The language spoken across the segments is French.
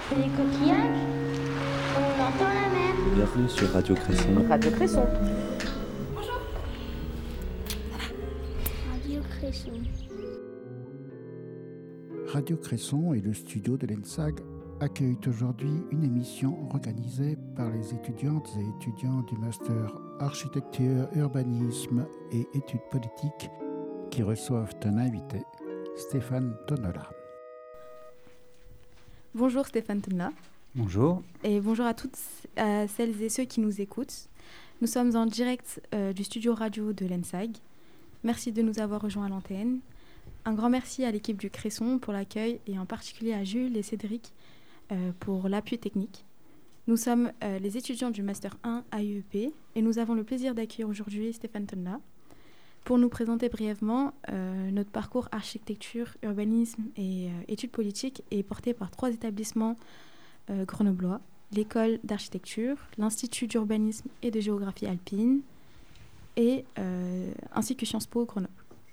Les coquillages, on entend la mer. Bienvenue sur Radio Cresson. Radio Cresson. Radio Cresson. Radio Cresson et le studio de l'ENSAG accueillent aujourd'hui une émission organisée par les étudiantes et étudiants du Master Architecture, Urbanisme et Études politiques qui reçoivent un invité, Stéphane Tonola. Bonjour Stéphane Tonola. Bonjour. Et bonjour à toutes celles et ceux qui nous écoutent. Nous sommes en direct du studio radio de l'ENSAG. Merci de nous avoir rejoints à l'antenne. Un grand merci à l'équipe du Cresson pour l'accueil et en particulier à Jules et Cédric pour l'appui technique. Nous sommes les étudiants du Master 1 à UEP et nous avons le plaisir d'accueillir aujourd'hui Stéphane Tonola pour nous présenter brièvement notre parcours architecture, urbanisme et études politiques est porté par 3 établissements grenoblois, l'école d'architecture, l'Institut d'urbanisme et de géographie alpine ainsi que Sciences Po Grenoble.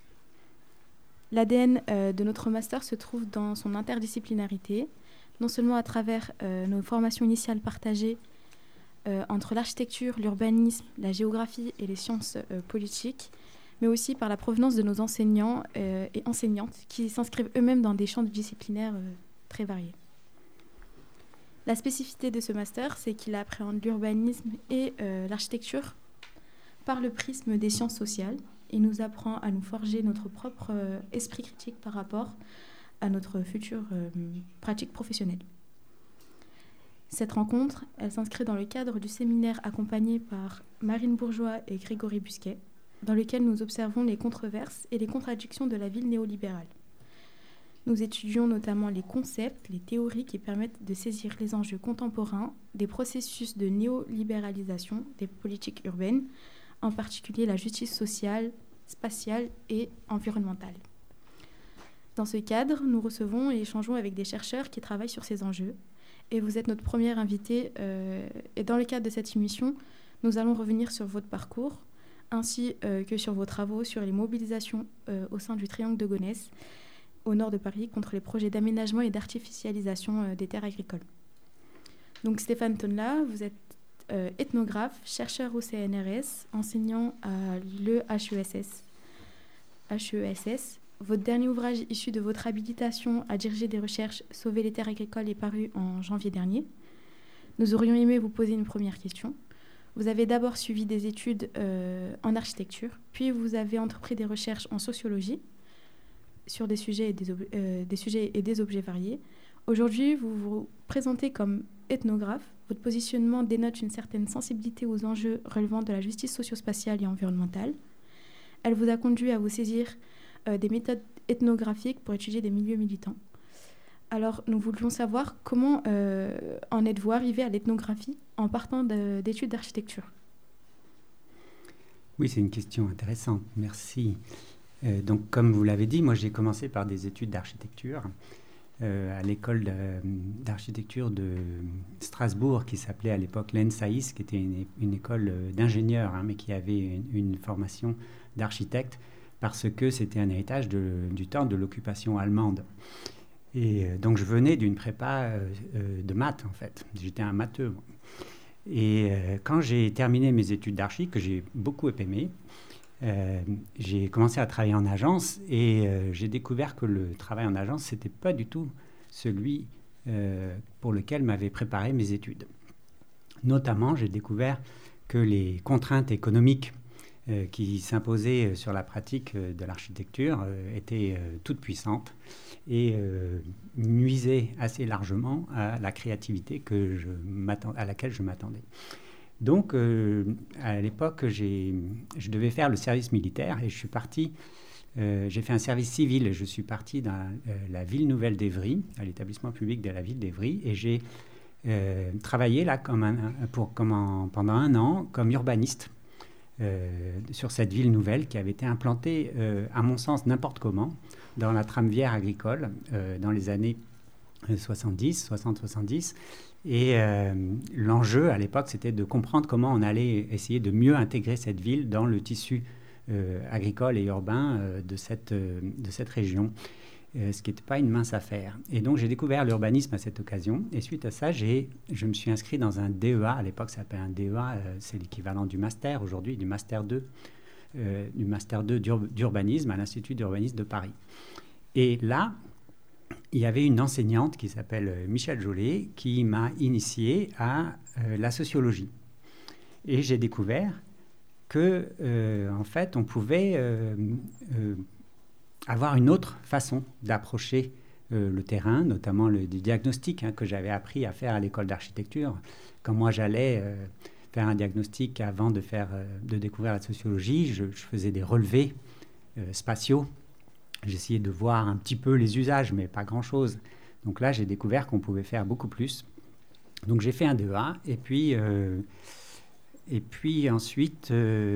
L'ADN de notre master se trouve dans son interdisciplinarité, non seulement à travers nos formations initiales partagées entre l'architecture, l'urbanisme, la géographie et les sciences politiques, mais aussi par la provenance de nos enseignants et enseignantes qui s'inscrivent eux-mêmes dans des champs disciplinaires très variés. La spécificité de ce master, c'est qu'il appréhende l'urbanisme et l'architecture par le prisme des sciences sociales et nous apprend à nous forger notre propre esprit critique par rapport à notre future pratique professionnelle. Cette rencontre, elle s'inscrit dans le cadre du séminaire accompagné par Marine Bourgeois et Grégory Busquet, dans lequel nous observons les controverses et les contradictions de la ville néolibérale. Nous étudions notamment les concepts, les théories qui permettent de saisir les enjeux contemporains des processus de néolibéralisation des politiques urbaines, en particulier la justice sociale, spatiale et environnementale. Dans ce cadre, nous recevons et échangeons avec des chercheurs qui travaillent sur ces enjeux. Et vous êtes notre première invitée. Et dans le cadre de cette émission, nous allons revenir sur votre parcours, ainsi que sur vos travaux sur les mobilisations au sein du triangle de Gonesse, au nord de Paris, contre les projets d'aménagement et d'artificialisation des terres agricoles. Donc Stéphane Tonola, vous êtes ethnographe, chercheur au CNRS, enseignant à l'EHESS. Votre dernier ouvrage issu de votre habilitation à diriger des recherches Sauver les terres agricoles est paru en janvier dernier. Nous aurions aimé vous poser une première question. Vous avez d'abord suivi des études en architecture, puis vous avez entrepris des recherches en sociologie sur des sujets et des objets variés. Aujourd'hui, vous vous présentez comme ethnographe. Votre positionnement dénote une certaine sensibilité aux enjeux relevant de la justice socio-spatiale et environnementale. Elle vous a conduit à vous saisir des méthodes ethnographiques pour étudier des milieux militants. Alors, nous voulions savoir comment en êtes-vous arrivé à l'ethnographie en partant d'études d'architecture ? Oui, c'est une question intéressante, merci. Donc, comme vous l'avez dit, moi j'ai commencé par des études d'architecture à l'école d'architecture de Strasbourg, qui s'appelait à l'époque l'ENSAIS, qui était une école d'ingénieurs, mais qui avait une formation d'architecte, parce que c'était un héritage du temps de l'occupation allemande. Et donc je venais d'une prépa de maths, en fait. J'étais un matheux. Et quand j'ai terminé mes études d'archi, que j'ai beaucoup aimé, j'ai commencé à travailler en agence et j'ai découvert que le travail en agence, ce n'était pas du tout celui pour lequel m'avaient préparé mes études. Notamment, j'ai découvert que les contraintes économiques qui s'imposaient sur la pratique de l'architecture étaient toutes puissantes et nuisaient assez largement à la créativité à laquelle je m'attendais. Donc, à l'époque, je devais faire le service militaire et je suis parti. J'ai fait un service civil et je suis parti dans la ville nouvelle d'Évry, à l'établissement public de la ville d'Évry, et j'ai travaillé là pendant 1 an comme urbaniste sur cette ville nouvelle qui avait été implantée, à mon sens, n'importe comment, dans la trame viaire agricole dans les années 60-70. Et l'enjeu à l'époque, c'était de comprendre comment on allait essayer de mieux intégrer cette ville dans le tissu agricole et urbain de cette région. ce qui n'était pas une mince affaire. Et donc, j'ai découvert l'urbanisme à cette occasion. Et suite à ça, je me suis inscrit dans un DEA. À l'époque, ça s'appelait un DEA. C'est l'équivalent du master aujourd'hui, du master 2, d'urbanisme à l'Institut d'urbanisme de Paris. Et là, il y avait une enseignante qui s'appelle Michel Jolet qui m'a initié à la sociologie. Et j'ai découvert que, en fait, on pouvait avoir une autre façon d'approcher le terrain, notamment le diagnostic que j'avais appris à faire à l'école d'architecture. Quand moi j'allais faire un diagnostic avant de découvrir la sociologie, je faisais des relevés spatiaux. J'essayais de voir un petit peu les usages, mais pas grand-chose. Donc là, j'ai découvert qu'on pouvait faire beaucoup plus. Donc j'ai fait un DEA, et puis ensuite,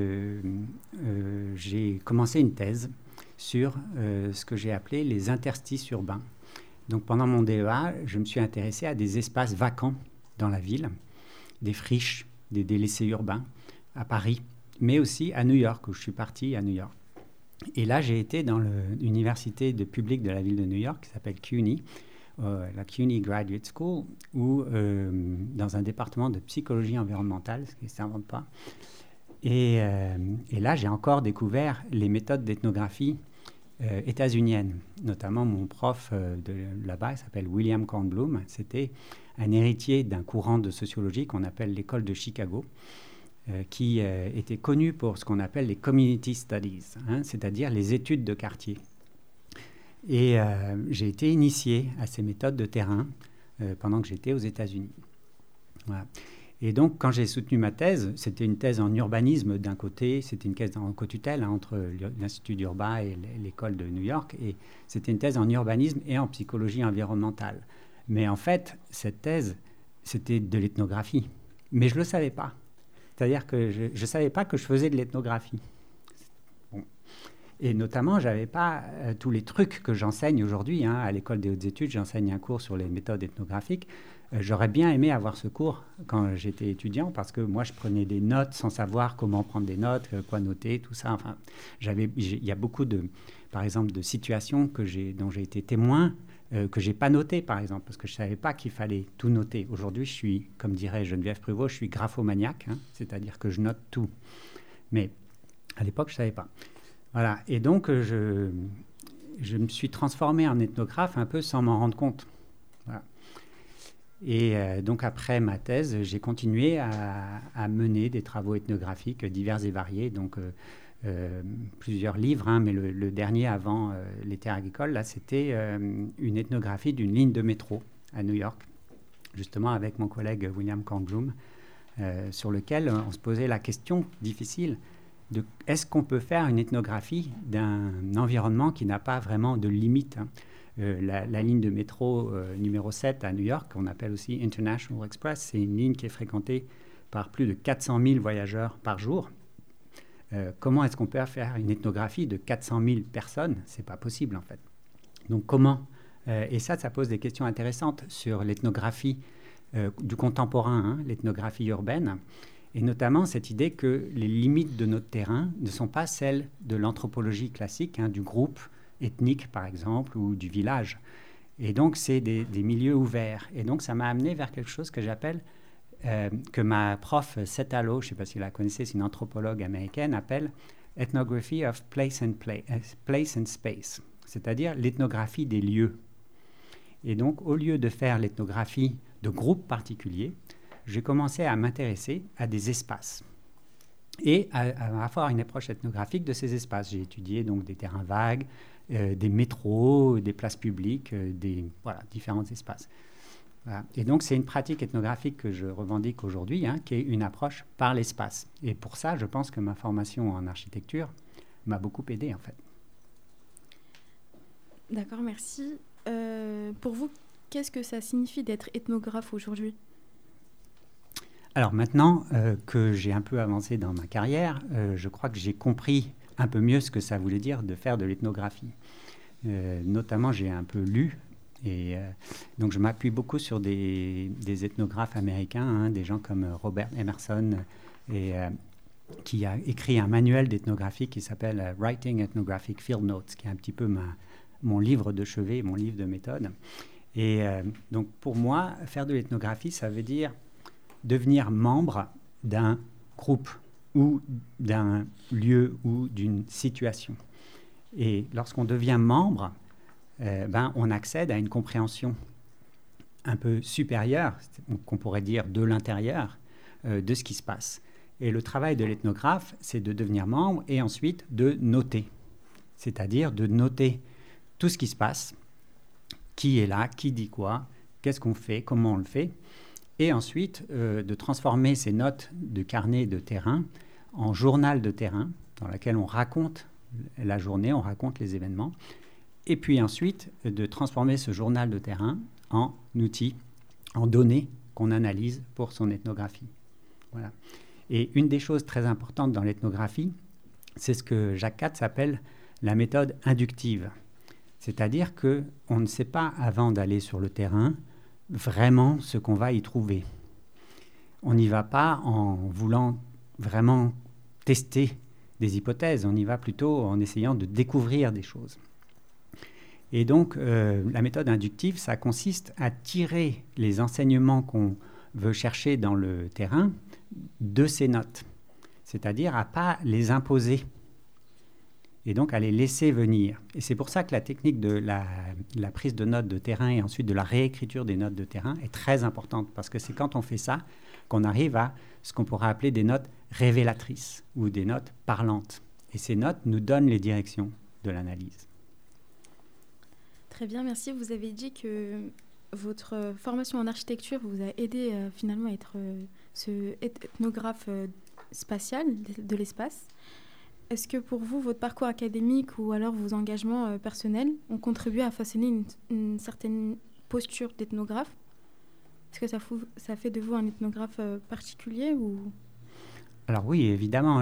j'ai commencé une thèse sur ce que j'ai appelé les interstices urbains. Donc pendant mon DEA, je me suis intéressé à des espaces vacants dans la ville, des friches, des délaissés urbains à Paris, mais aussi à New York, où je suis parti à New York. Et là, j'ai été dans l'université publique de la ville de New York, qui s'appelle CUNY, la CUNY Graduate School, ou dans un département de psychologie environnementale, ce qui ne s'invente pas. Et là, j'ai encore découvert les méthodes d'ethnographie états-uniennes. Notamment, mon prof de là-bas, il s'appelle William Kornblum. C'était un héritier d'un courant de sociologie qu'on appelle l'école de Chicago, qui était connu pour ce qu'on appelle les community studies, c'est-à-dire les études de quartier. Et j'ai été initié à ces méthodes de terrain pendant que j'étais aux États-Unis. Voilà. Et donc, quand j'ai soutenu ma thèse, c'était une thèse en urbanisme d'un côté, c'était une thèse en co-tutelle entre l'Institut d'Urba et l'école de New York, et c'était une thèse en urbanisme et en psychologie environnementale. Mais en fait, cette thèse, c'était de l'ethnographie. Mais je ne le savais pas. C'est-à-dire que je ne savais pas que je faisais de l'ethnographie. Bon. Et notamment, je n'avais pas tous les trucs que j'enseigne aujourd'hui. À l'école des hautes études, j'enseigne un cours sur les méthodes ethnographiques. J'aurais bien aimé avoir ce cours quand j'étais étudiant, parce que moi, je prenais des notes sans savoir comment prendre des notes, quoi noter, tout ça. Enfin, il y a beaucoup par exemple, de situations dont j'ai été témoin, que je n'ai pas noté, par exemple, parce que je ne savais pas qu'il fallait tout noter. Aujourd'hui, je suis, comme dirait Geneviève Prévost, je suis graphomaniaque, c'est-à-dire que je note tout. Mais à l'époque, je ne savais pas. Voilà. Et donc, je me suis transformé en ethnographe un peu sans m'en rendre compte. Voilà. Et donc, après ma thèse, j'ai continué à mener des travaux ethnographiques divers et variés. Donc, plusieurs livres, mais le dernier avant les terres agricoles, là, c'était une ethnographie d'une ligne de métro à New York, justement avec mon collègue William Kornblum, sur lequel on se posait la question difficile de est-ce qu'on peut faire une ethnographie d'un environnement qui n'a pas vraiment de limite. La ligne de métro numéro 7 à New York, qu'on appelle aussi International Express, c'est une ligne qui est fréquentée par plus de 400 000 voyageurs par jour. Comment est-ce qu'on peut faire une ethnographie de 400 000 personnes? Ce n'est pas possible, en fait. Donc, comment et ça pose des questions intéressantes sur l'ethnographie du contemporain, l'ethnographie urbaine, et notamment cette idée que les limites de notre terrain ne sont pas celles de l'anthropologie classique, du groupe ethnique, par exemple, ou du village. Et donc, c'est des milieux ouverts. Et donc, ça m'a amené vers quelque chose que j'appelle que ma prof Seth Allo, je ne sais pas si vous la connaissez, c'est une anthropologue américaine, appelle Ethnography of Place and Space, c'est-à-dire l'ethnographie des lieux. Et donc, au lieu de faire l'ethnographie de groupes particuliers, j'ai commencé à m'intéresser à des espaces et à avoir une approche ethnographique de ces espaces. J'ai étudié donc des terrains vagues, des métros, des places publiques, différents espaces. Voilà. Et donc, c'est une pratique ethnographique que je revendique aujourd'hui, qui est une approche par l'espace. Et pour ça, je pense que ma formation en architecture m'a beaucoup aidé, en fait. D'accord, merci. Pour vous, qu'est-ce que ça signifie d'être ethnographe aujourd'hui ? Alors maintenant que j'ai un peu avancé dans ma carrière, je crois que j'ai compris un peu mieux ce que ça voulait dire de faire de l'ethnographie. Notamment, j'ai un peu lu. Et donc, je m'appuie beaucoup sur des ethnographes américains, des gens comme Robert Emerson, qui a écrit un manuel d'ethnographie qui s'appelle Writing Ethnographic Field Notes, qui est un petit peu mon livre de chevet, mon livre de méthode. Et donc pour moi, faire de l'ethnographie, ça veut dire devenir membre d'un groupe ou d'un lieu ou d'une situation. Et lorsqu'on devient membre, on accède à une compréhension un peu supérieure, qu'on pourrait dire de l'intérieur, de ce qui se passe. Et le travail de l'ethnographe, c'est de devenir membre et ensuite de noter. C'est-à-dire de noter tout ce qui se passe, qui est là, qui dit quoi, qu'est-ce qu'on fait, comment on le fait, et ensuite de transformer ces notes de carnet de terrain en journal de terrain, dans lequel on raconte la journée, on raconte les événements, et puis ensuite de transformer ce journal de terrain en outil, en données qu'on analyse pour son ethnographie. Voilà. Et une des choses très importantes dans l'ethnographie, c'est ce que Jacques Katz appelle la méthode inductive. C'est-à-dire qu'on ne sait pas, avant d'aller sur le terrain, vraiment ce qu'on va y trouver. On n'y va pas en voulant vraiment tester des hypothèses, on y va plutôt en essayant de découvrir des choses. Et donc, la méthode inductive, ça consiste à tirer les enseignements qu'on veut chercher dans le terrain de ces notes, c'est-à-dire à ne pas les imposer, et donc à les laisser venir. Et c'est pour ça que la technique de la prise de notes de terrain et ensuite de la réécriture des notes de terrain est très importante, parce que c'est quand on fait ça qu'on arrive à ce qu'on pourrait appeler des notes révélatrices ou des notes parlantes. Et ces notes nous donnent les directions de l'analyse. Très bien, merci. Vous avez dit que votre formation en architecture vous a aidé finalement à être ce ethnographe spatial de l'espace. Est-ce que pour vous, votre parcours académique ou alors vos engagements personnels ont contribué à façonner une certaine posture d'ethnographe? Est-ce que ça fait de vous un ethnographe particulier ou... Alors oui, évidemment.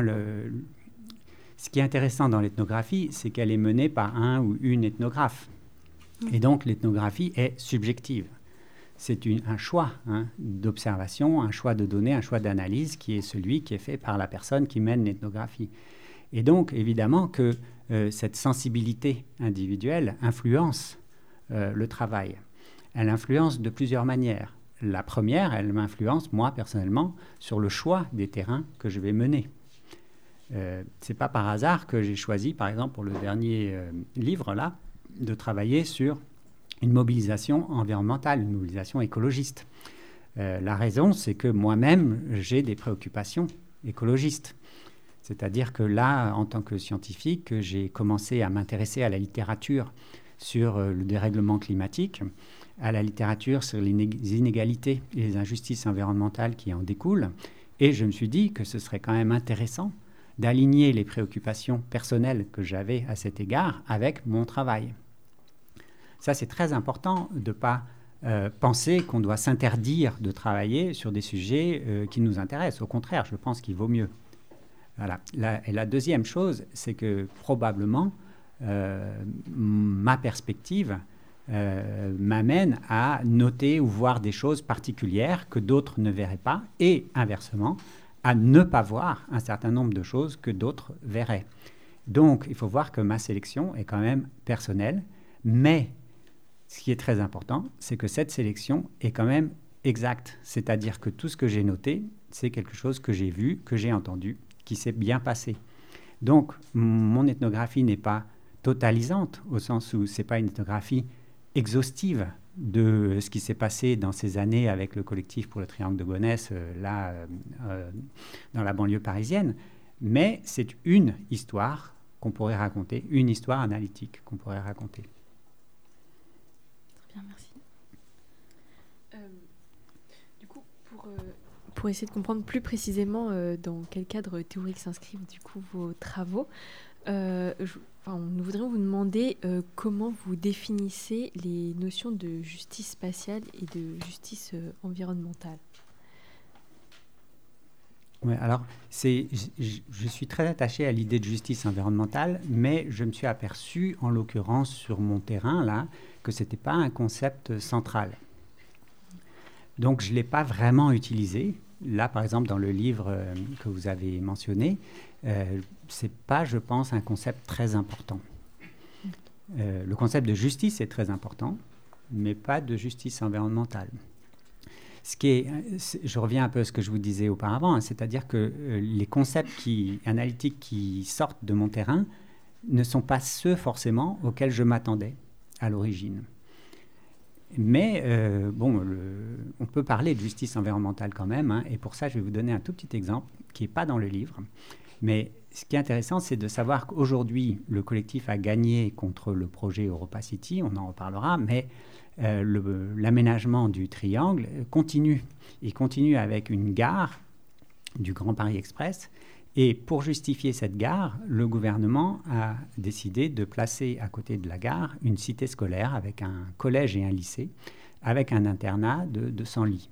Ce qui est intéressant dans l'ethnographie, c'est qu'elle est menée par un ou une ethnographe. Et donc l'ethnographie est subjective. C'est un choix d'observation, un choix de données, un choix d'analyse qui est celui qui est fait par la personne qui mène l'ethnographie. Et donc, évidemment, que cette sensibilité individuelle influence le travail. Elle influence de plusieurs manières. La première, elle m'influence, moi, personnellement, sur le choix des terrains que je vais mener. Ce n'est pas par hasard que j'ai choisi, par exemple, pour le dernier livre, là, de travailler sur une mobilisation environnementale, une mobilisation écologiste. La raison, c'est que moi-même, j'ai des préoccupations écologistes. C'est-à-dire que là, en tant que scientifique, j'ai commencé à m'intéresser à la littérature sur le dérèglement climatique, à la littérature sur les inégalités et les injustices environnementales qui en découlent. Et je me suis dit que ce serait quand même intéressant d'aligner les préoccupations personnelles que j'avais à cet égard avec mon travail. Ça, c'est très important de ne pas penser qu'on doit s'interdire de travailler sur des sujets qui nous intéressent. Au contraire, je pense qu'il vaut mieux. Voilà. Et la deuxième chose, c'est que probablement, ma perspective m'amène à noter ou voir des choses particulières que d'autres ne verraient pas, et inversement, à ne pas voir un certain nombre de choses que d'autres verraient. Donc, il faut voir que ma sélection est quand même personnelle, mais ce qui est très important, c'est que cette sélection est quand même exacte. C'est-à-dire que tout ce que j'ai noté, c'est quelque chose que j'ai vu, que j'ai entendu, qui s'est bien passé. Donc, mon ethnographie n'est pas totalisante, au sens où ce n'est pas une ethnographie exhaustive de ce qui s'est passé dans ces années avec le collectif pour le Triangle de Gonesse, dans la banlieue parisienne, mais c'est une histoire qu'on pourrait raconter, une histoire analytique qu'on pourrait raconter. Très bien, merci. Du coup, pour essayer de comprendre plus précisément dans quel cadre théorique s'inscrivent du coup vos travaux, nous voudrions vous demander comment vous définissez les notions de justice spatiale et de justice environnementale. Ouais, alors, je suis très attaché à l'idée de justice environnementale, mais je me suis aperçu, en l'occurrence sur mon terrain, là, que ce n'était pas un concept central. Donc, je ne l'ai pas vraiment utilisé. Là, par exemple, dans le livre que vous avez mentionné, ce n'est pas, je pense, un concept très important. Le concept de justice est très important, mais pas de justice environnementale. Je reviens un peu à ce que je vous disais auparavant, hein, c'est-à-dire que les concepts analytiques qui sortent de mon terrain ne sont pas ceux forcément auxquels je m'attendais à l'origine. Mais on peut parler de justice environnementale quand même, hein, et pour ça, je vais vous donner un tout petit exemple qui n'est pas dans le livre. Mais ce qui est intéressant, c'est de savoir qu'aujourd'hui, le collectif a gagné contre le projet Europa City, on en reparlera, mais l'aménagement du triangle continue. Il continue avec une gare du Grand Paris Express. Et pour justifier cette gare, le gouvernement a décidé de placer à côté de la gare une cité scolaire avec un collège et un lycée, avec un internat de 200 lits.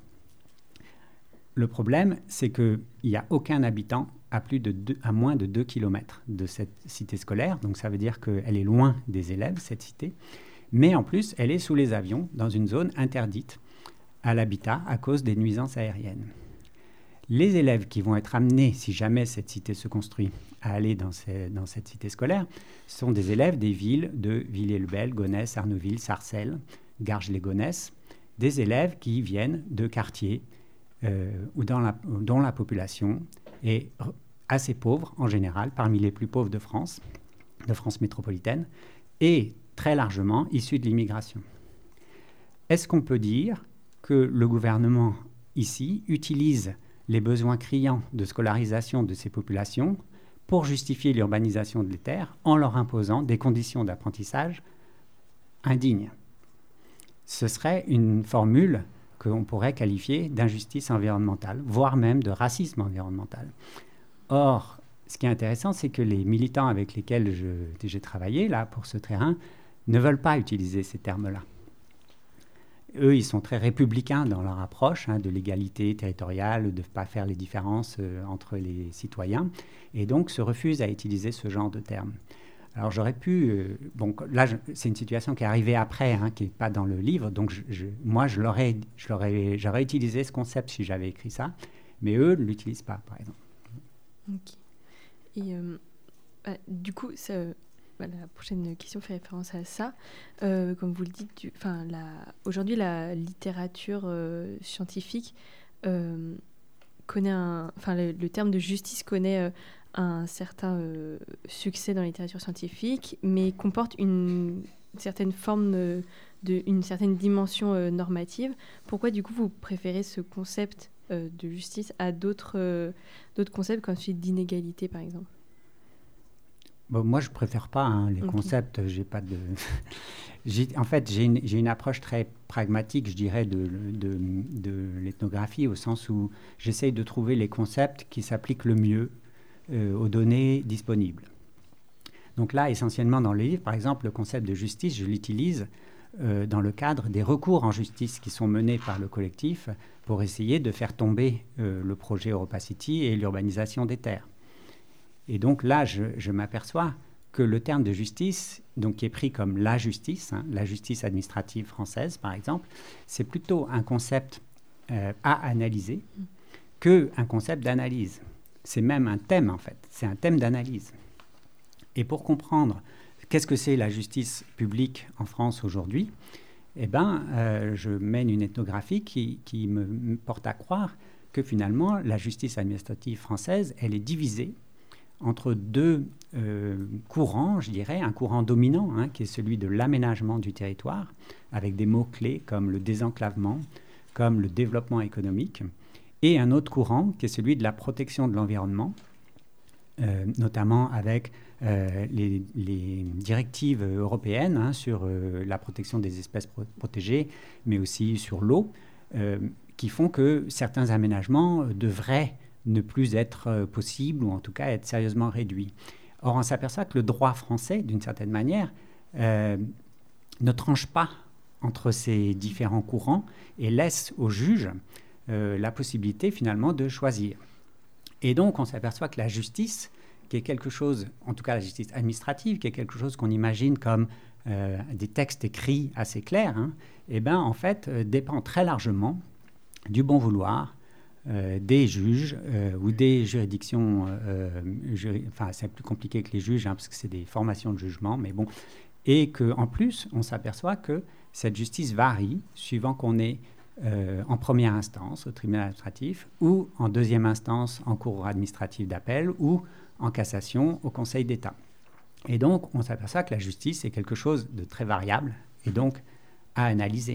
Le problème, c'est qu'il n'y a aucun habitant à moins de 2 km de cette cité scolaire. Donc ça veut dire qu'elle est loin des élèves, cette cité. Mais en plus, elle est sous les avions, dans une zone interdite à l'habitat à cause des nuisances aériennes. Les élèves qui vont être amenés, si jamais cette cité se construit, à aller dans cette cité scolaire, sont des élèves des villes de Villiers-le-Bel, Gonesse, Arnouville, Sarcelles, Garges-les-Gonesse, des élèves qui viennent de quartiers dont la population est assez pauvre en général, parmi les plus pauvres de France métropolitaine, et très largement issus de l'immigration. Est-ce qu'on peut dire que le gouvernement ici utilise les besoins criants de scolarisation de ces populations pour justifier l'urbanisation des terres en leur imposant des conditions d'apprentissage indignes? Ce serait une formule qu'on pourrait qualifier d'injustice environnementale, voire même de racisme environnemental. Or, ce qui est intéressant, c'est que les militants avec lesquels j'ai travaillé là, pour ce terrain ne veulent pas utiliser ces termes-là. Eux, ils sont très républicains dans leur approche de l'égalité territoriale, de ne pas faire les différences entre les citoyens, et donc se refusent à utiliser ce genre de termes. Alors j'aurais pu... là, c'est une situation qui est arrivée après, qui n'est pas dans le livre, donc moi, j'aurais utilisé ce concept si j'avais écrit ça, mais eux ne l'utilisent pas, par exemple. Ok. Et du coup, la prochaine question fait référence à ça. Comme vous le dites, aujourd'hui, la littérature scientifique connaît le terme de justice connaît un certain succès dans la littérature scientifique, mais comporte une certaine forme une certaine dimension normative. Pourquoi, du coup, vous préférez ce concept de justice à d'autres concepts comme celui d'inégalité, par exemple? Bon, moi, je ne préfère pas les concepts. J'ai pas de... en fait, j'ai une approche très pragmatique, je dirais, de l'ethnographie, au sens où j'essaye de trouver les concepts qui s'appliquent le mieux aux données disponibles. Donc là, essentiellement dans le livre, par exemple, le concept de justice, je l'utilise dans le cadre des recours en justice qui sont menés par le collectif pour essayer de faire tomber le projet Europa City et l'urbanisation des terres. Et donc là, je m'aperçois que le terme de justice, donc qui est pris comme la justice administrative française, par exemple, c'est plutôt un concept à analyser qu'un concept d'analyse. C'est même un thème, en fait. C'est un thème d'analyse. Et pour comprendre qu'est-ce que c'est la justice publique en France aujourd'hui, je mène une ethnographie qui me porte à croire que finalement, la justice administrative française, elle est divisée entre deux courants, je dirais, un courant dominant, qui est celui de l'aménagement du territoire, avec des mots-clés comme le désenclavement, comme le développement économique, et un autre courant qui est celui de la protection de l'environnement, notamment avec les directives européennes sur la protection des espèces protégées, mais aussi sur l'eau, qui font que certains aménagements devraient ne plus être possibles, ou en tout cas être sérieusement réduits. Or, on s'aperçoit que le droit français, d'une certaine manière, ne tranche pas entre ces différents courants et laisse aux juges la possibilité finalement de choisir. Et donc, on s'aperçoit que la justice, qui est quelque chose, en tout cas la justice administrative, qui est quelque chose qu'on imagine comme des textes écrits assez clairs, en fait, dépend très largement du bon vouloir des juges ou des juridictions, c'est plus compliqué que les juges, parce que c'est des formations de jugement, mais bon, et qu'en plus, on s'aperçoit que cette justice varie suivant qu'on est en première instance au tribunal administratif ou en deuxième instance en cour administrative d'appel ou en cassation au Conseil d'État. Et donc, on s'aperçoit que la justice est quelque chose de très variable et donc à analyser.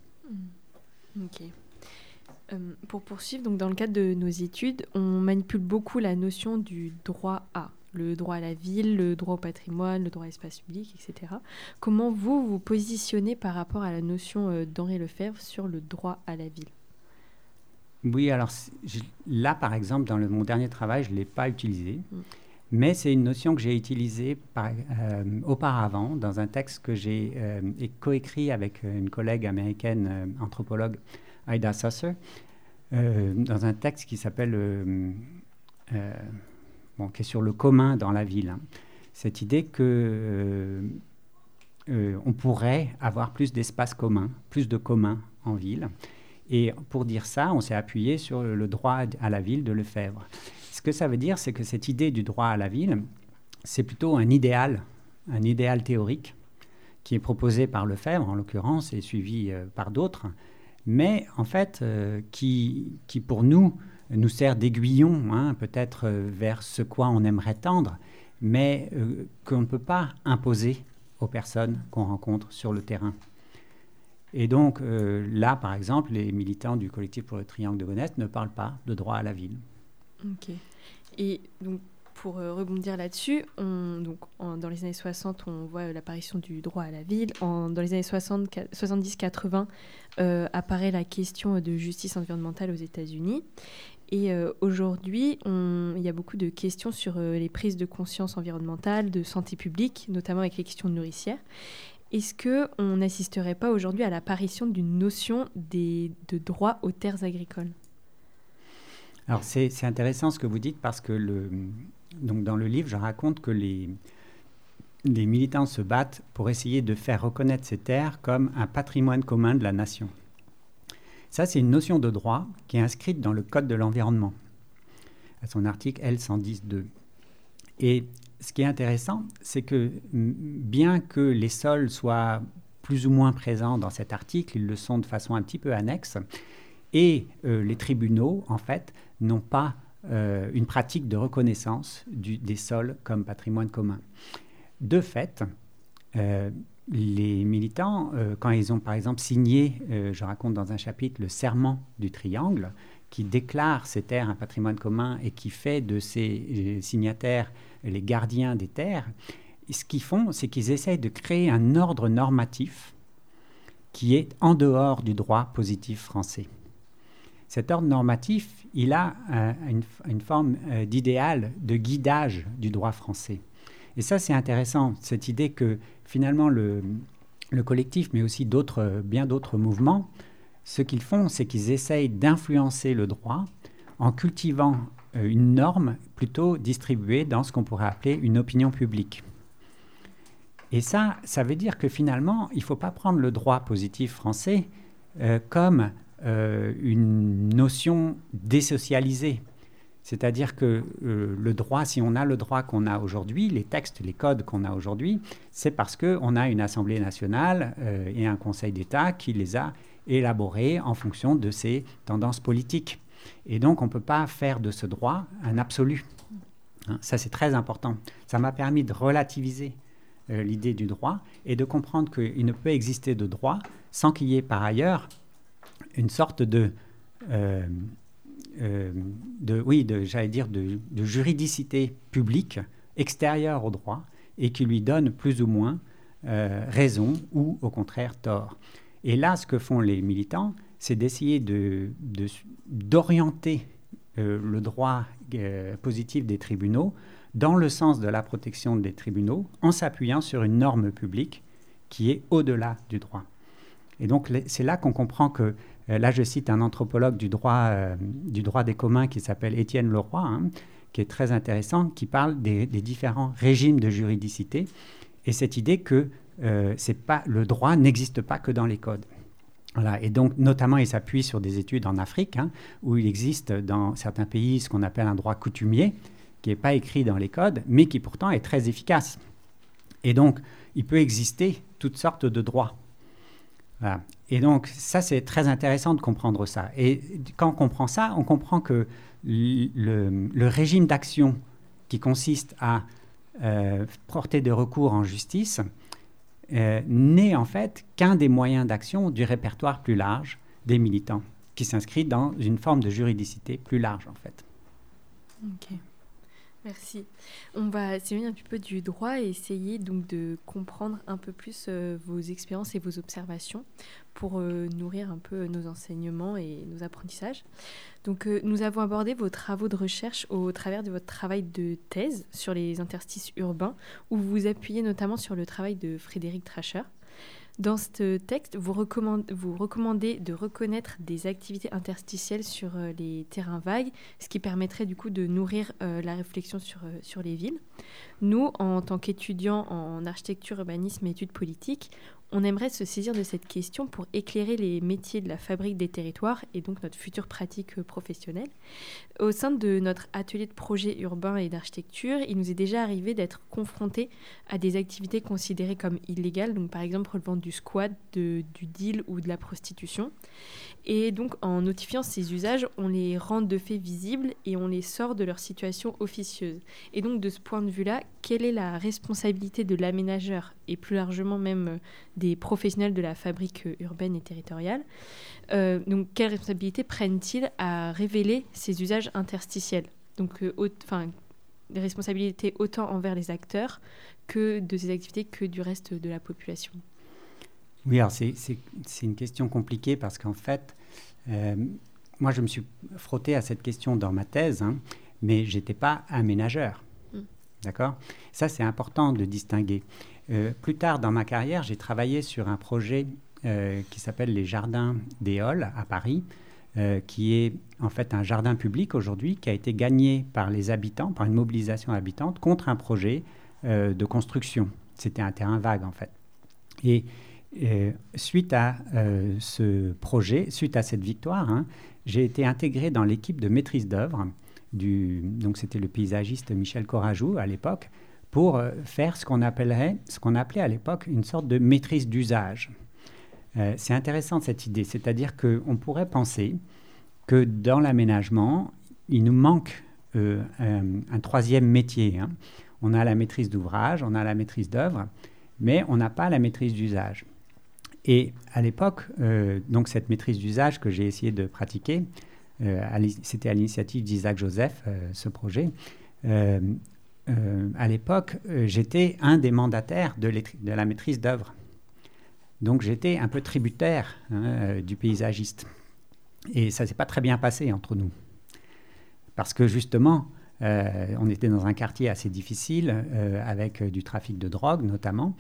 Ok. Pour poursuivre, donc dans le cadre de nos études, on manipule beaucoup la notion du droit à. Le droit à la ville, le droit au patrimoine, le droit à l'espace public, etc. Comment vous vous positionnez par rapport à la notion d'Henri Lefebvre sur le droit à la ville? Oui, alors là, par exemple, dans mon dernier travail, je ne l'ai pas utilisé, mais c'est une notion que j'ai utilisée auparavant dans un texte que j'ai coécrit avec une collègue américaine, anthropologue, Ida Susser, dans un texte qui s'appelle... qui est sur le commun dans la ville. Cette idée que on pourrait avoir plus d'espaces communs, plus de communs en ville. Et pour dire ça, on s'est appuyé sur le droit à la ville de Lefebvre. Ce que ça veut dire, c'est que cette idée du droit à la ville, c'est plutôt un idéal théorique qui est proposé par Lefebvre, en l'occurrence, et suivi par d'autres, mais en fait, qui pour nous sert d'aiguillon, peut-être vers ce quoi on aimerait tendre, mais qu'on ne peut pas imposer aux personnes qu'on rencontre sur le terrain. Et donc là, par exemple, les militants du collectif pour le Triangle de Gonesse ne parlent pas de droit à la ville. Ok. Et donc, pour rebondir là-dessus, dans les années 60, on voit l'apparition du droit à la ville. Dans les années 70-80, apparaît la question de justice environnementale aux États-Unis. Et aujourd'hui, il y a beaucoup de questions sur les prises de conscience environnementale, de santé publique, notamment avec les questions nourricières. Est-ce qu'on n'assisterait pas aujourd'hui à l'apparition d'une notion de droit aux terres agricoles? Alors c'est intéressant ce que vous dites parce que donc dans le livre, je raconte que les militants se battent pour essayer de faire reconnaître ces terres comme un patrimoine commun de la nation. Ça, c'est une notion de droit qui est inscrite dans le Code de l'environnement, à son article L110.2. Et ce qui est intéressant, c'est que bien que les sols soient plus ou moins présents dans cet article, ils le sont de façon un petit peu annexe, et les tribunaux, en fait, n'ont pas une pratique de reconnaissance des sols comme patrimoine commun. De fait, les militants, quand ils ont par exemple signé, je raconte dans un chapitre, le serment du Triangle, qui déclare ces terres un patrimoine commun et qui fait de ces signataires les gardiens des terres, ce qu'ils font, c'est qu'ils essayent de créer un ordre normatif qui est en dehors du droit positif français. Cet ordre normatif, il a une forme d'idéal, de guidage du droit français. Et ça, c'est intéressant, cette idée que finalement le collectif, mais aussi bien d'autres mouvements, ce qu'ils font, c'est qu'ils essayent d'influencer le droit en cultivant une norme plutôt distribuée dans ce qu'on pourrait appeler une opinion publique. Et ça veut dire que finalement, il ne faut pas prendre le droit positif français comme une notion désocialisée. C'est-à-dire que le droit, si on a le droit qu'on a aujourd'hui, les textes, les codes qu'on a aujourd'hui, c'est parce qu'on a une Assemblée nationale et un Conseil d'État qui les a élaborés en fonction de ses tendances politiques. Et donc, on ne peut pas faire de ce droit un absolu. Ça, c'est très important. Ça m'a permis de relativiser l'idée du droit et de comprendre qu'il ne peut exister de droit sans qu'il y ait par ailleurs une sorte de juridicité publique extérieure au droit et qui lui donne plus ou moins raison ou au contraire tort. Et là, ce que font les militants, c'est d'essayer d'orienter le droit positif des tribunaux dans le sens de la protection des tribunaux en s'appuyant sur une norme publique qui est au-delà du droit. Et donc, c'est là qu'on comprend que, là je cite un anthropologue du droit des communs qui s'appelle Étienne Leroy, qui est très intéressant, qui parle des différents régimes de juridicité et cette idée que le droit n'existe pas que dans les codes. Voilà. Et donc, notamment, il s'appuie sur des études en Afrique, où il existe dans certains pays ce qu'on appelle un droit coutumier, qui n'est pas écrit dans les codes, mais qui pourtant est très efficace. Et donc, il peut exister toutes sortes de droits. Voilà. Et donc, ça, c'est très intéressant de comprendre ça. Et quand on comprend ça, on comprend que le régime d'action qui consiste à porter des recours en justice n'est en fait qu'un des moyens d'action du répertoire plus large des militants, qui s'inscrit dans une forme de juridicité plus large, en fait. Ok. Merci. On va s'éloigner un petit peu du droit et essayer donc de comprendre un peu plus vos expériences et vos observations pour nourrir un peu nos enseignements et nos apprentissages. Donc, nous avons abordé vos travaux de recherche au travers de votre travail de thèse sur les interstices urbains, où vous vous appuyez notamment sur le travail de Frédéric Trascher. Dans ce texte, vous recommandez de reconnaître des activités interstitielles sur les terrains vagues, ce qui permettrait du coup de nourrir la réflexion sur les villes. Nous, en tant qu'étudiants en architecture, urbanisme et études politiques, on aimerait se saisir de cette question pour éclairer les métiers de la fabrique des territoires et donc notre future pratique professionnelle. Au sein de notre atelier de projet urbain et d'architecture, il nous est déjà arrivé d'être confrontés à des activités considérées comme illégales, donc par exemple relevant du squat, du deal ou de la prostitution. Et donc en notifiant ces usages, on les rend de fait visibles et on les sort de leur situation officieuse. Et donc de ce point de vue-là, quelle est la responsabilité de l'aménageur et plus largement même des professionnels de la fabrique urbaine et territoriale? Donc quelle responsabilité prennent-ils à révéler ces usages interstitiels? Donc des responsabilités autant envers les acteurs que de ces activités que du reste de la population. Oui, alors c'est une question compliquée parce qu'en fait, moi je me suis frotté à cette question dans ma thèse, mais je n'étais pas aménageur. D'accord ? Ça, c'est important de distinguer. Plus tard dans ma carrière, j'ai travaillé sur un projet qui s'appelle les Jardins des Halles à Paris, qui est en fait un jardin public aujourd'hui qui a été gagné par les habitants, par une mobilisation habitante contre un projet de construction. C'était un terrain vague en fait. Et suite à ce projet, suite à cette victoire, j'ai été intégré dans l'équipe de maîtrise d'œuvre donc c'était le paysagiste Michel Corajou à l'époque, pour faire ce qu'on appelait à l'époque une sorte de maîtrise d'usage. C'est intéressant cette idée, c'est-à-dire qu'on pourrait penser que dans l'aménagement, il nous manque un troisième métier. On a la maîtrise d'ouvrage, on a la maîtrise d'œuvre, mais on n'a pas la maîtrise d'usage. Et à l'époque, donc cette maîtrise d'usage que j'ai essayé de pratiquer, c'était à l'initiative d'Isaac Joseph, ce projet. À l'époque, j'étais un des mandataires de la maîtrise d'œuvre. Donc j'étais un peu tributaire du paysagiste. Et ça ne s'est pas très bien passé entre nous. Parce que justement, on était dans un quartier assez difficile, avec du trafic de drogue notamment.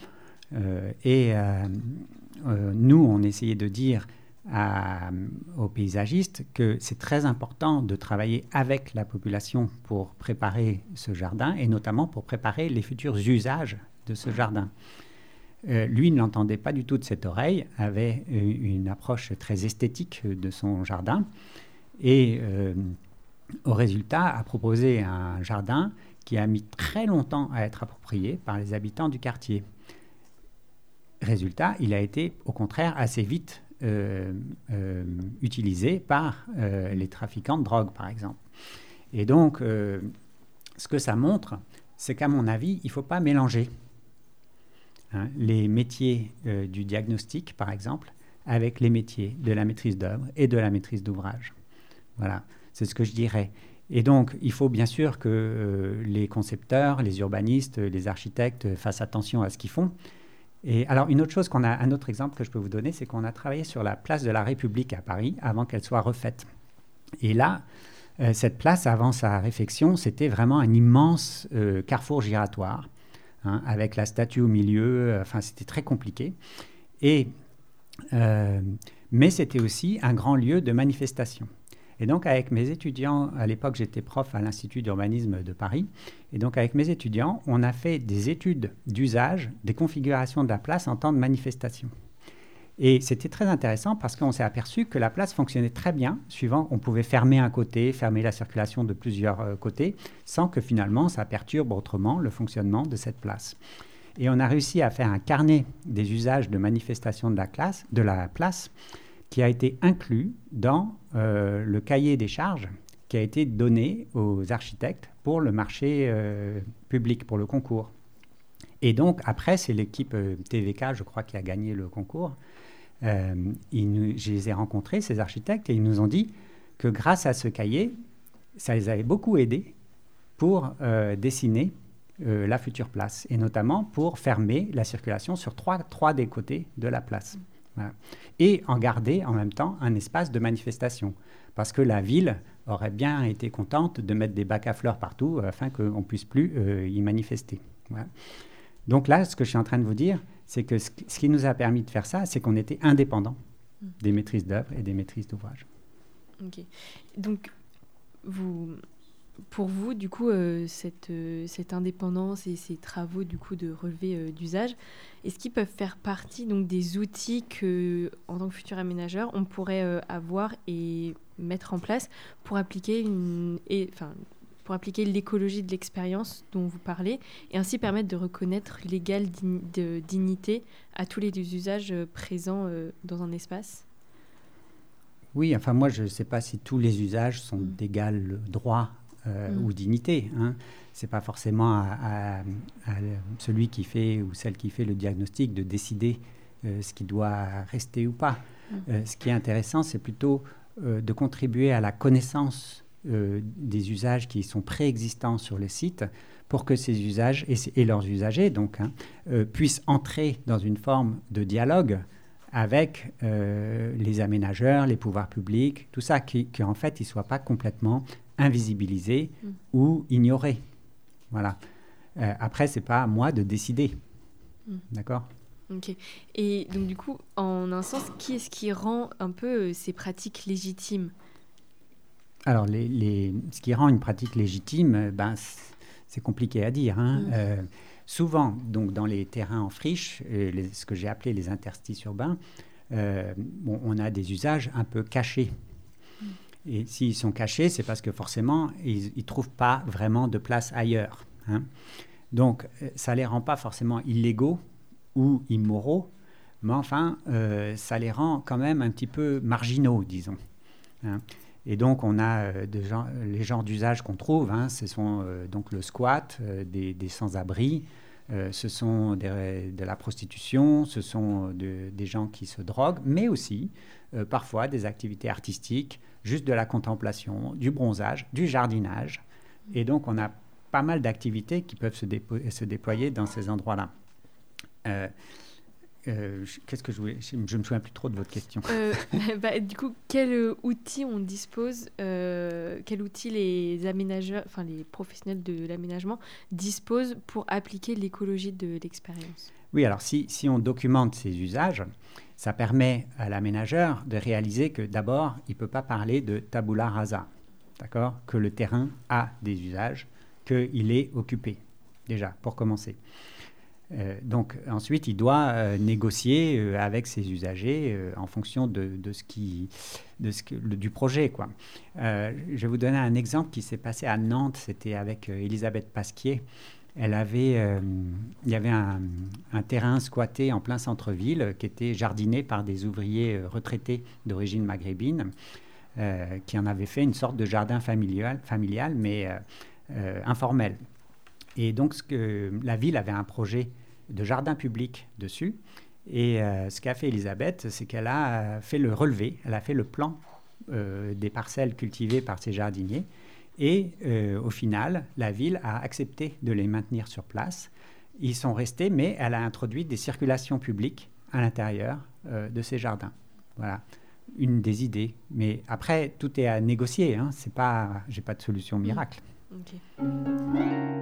Nous, on essayait de dire aux paysagistes que c'est très important de travailler avec la population pour préparer ce jardin et notamment pour préparer les futurs usages de ce jardin. Lui ne l'entendait pas du tout de cette oreille, avait une approche très esthétique de son jardin et au résultat a proposé un jardin qui a mis très longtemps à être approprié par les habitants du quartier. Résultat, il a été au contraire assez vite utilisé par les trafiquants de drogue, par exemple. Et donc, ce que ça montre, c'est qu'à mon avis, il ne faut pas mélanger les métiers du diagnostic, par exemple, avec les métiers de la maîtrise d'œuvre et de la maîtrise d'ouvrage. Voilà, c'est ce que je dirais. Et donc, il faut bien sûr que les concepteurs, les urbanistes, les architectes fassent attention à ce qu'ils font. Et alors, un autre exemple que je peux vous donner, c'est qu'on a travaillé sur la place de la République à Paris avant qu'elle soit refaite. Et là, cette place, avant sa réfection, c'était vraiment un immense carrefour giratoire, avec la statue au milieu. Enfin, c'était très compliqué. Mais c'était aussi un grand lieu de manifestation. Et donc, avec mes étudiants, à l'époque, j'étais prof à l'Institut d'urbanisme de Paris. Et donc, avec mes étudiants, on a fait des études d'usage, des configurations de la place en temps de manifestation. Et c'était très intéressant parce qu'on s'est aperçu que la place fonctionnait très bien. On pouvait fermer un côté, fermer la circulation de plusieurs côtés, sans que finalement, ça perturbe autrement le fonctionnement de cette place. Et on a réussi à faire un carnet des usages de manifestation de la place qui a été inclus dans le cahier des charges qui a été donné aux architectes pour le marché public, pour le concours. Et donc, après, c'est l'équipe TVK, je crois, qui a gagné le concours. Je les ai rencontrés, ces architectes, et ils nous ont dit que grâce à ce cahier, ça les avait beaucoup aidés pour dessiner la future place, et notamment pour fermer la circulation sur trois des côtés de la place. Voilà. Et en garder en même temps un espace de manifestation. Parce que la ville aurait bien été contente de mettre des bacs à fleurs partout afin qu'on ne puisse plus y manifester. Voilà. Donc là, ce que je suis en train de vous dire, c'est que ce qui nous a permis de faire ça, c'est qu'on était indépendants des maîtrises d'œuvre et des maîtrises d'ouvrage. Ok. Donc, pour vous, du coup, cette indépendance et ces travaux du coup, de relevé d'usage, est-ce qu'ils peuvent faire partie donc, des outils que, en tant que futur aménageur, on pourrait avoir et mettre en place pour appliquer l'écologie de l'expérience dont vous parlez et ainsi permettre de reconnaître l'égale dignité à tous les usages présents dans un espace? Oui, enfin moi je ne sais pas si tous les usages sont d'égal droit ou dignité. Hein. Ce n'est pas forcément à celui qui fait ou celle qui fait le diagnostic de décider ce qui doit rester ou pas. Ce qui est intéressant, c'est plutôt de contribuer à la connaissance des usages qui sont préexistants sur le site pour que ces usages et leurs usagers donc, puissent entrer dans une forme de dialogue avec les aménageurs, les pouvoirs publics, tout ça, qu'en fait, ils ne soient pas complètement invisibilisés ou ignorés. Voilà. Après, ce n'est pas à moi de décider. D'accord ? Ok. Et donc, du coup, en un sens, qui est-ce qui rend un peu ces pratiques légitimes ? Alors, ce qui rend une pratique légitime, c'est compliqué à dire. Hein. Souvent, donc, dans les terrains en friche, ce que j'ai appelé les interstices urbains, on a des usages un peu cachés. Et s'ils sont cachés, c'est parce que forcément, ils ne trouvent pas vraiment de place ailleurs. Hein. Donc, ça ne les rend pas forcément illégaux ou immoraux, mais enfin, ça les rend quand même un petit peu marginaux, disons. Hein. Et donc, on a les genres d'usages qu'on trouve, hein, ce sont donc le squat, des sans-abri, ce sont de la prostitution, ce sont des gens qui se droguent, mais aussi parfois des activités artistiques, juste de la contemplation, du bronzage, du jardinage. Et donc, on a pas mal d'activités qui peuvent se déployer dans ces endroits-là. Qu'est-ce que je voulais ? Je ne me souviens plus trop de votre question. Du coup, quel outil on dispose, quel outil les aménageurs, enfin les professionnels de l'aménagement disposent pour appliquer l'écologie de l'expérience ? Oui, alors si on documente ces usages, ça permet à l'aménageur de réaliser que d'abord, il ne peut pas parler de tabula rasa, d'accord ? Que le terrain a des usages, qu'il est occupé, déjà, pour commencer. Donc ensuite, il doit négocier avec ses usagers en fonction du projet, quoi. Je vais vous donner un exemple qui s'est passé à Nantes. C'était avec Elisabeth Pasquier. Il y avait un terrain squatté en plein centre-ville qui était jardiné par des ouvriers retraités d'origine maghrébine qui en avaient fait une sorte de jardin familial mais informel. Et donc, la ville avait un projet de jardin public dessus. Et ce qu'a fait Elisabeth, c'est qu'elle a fait le relevé, elle a fait le plan des parcelles cultivées par ces jardiniers. Et au final, la ville a accepté de les maintenir sur place. Ils sont restés, mais elle a introduit des circulations publiques à l'intérieur de ces jardins. Voilà, une des idées. Mais après, tout est à négocier. Hein. J'ai pas de solution miracle. Okay.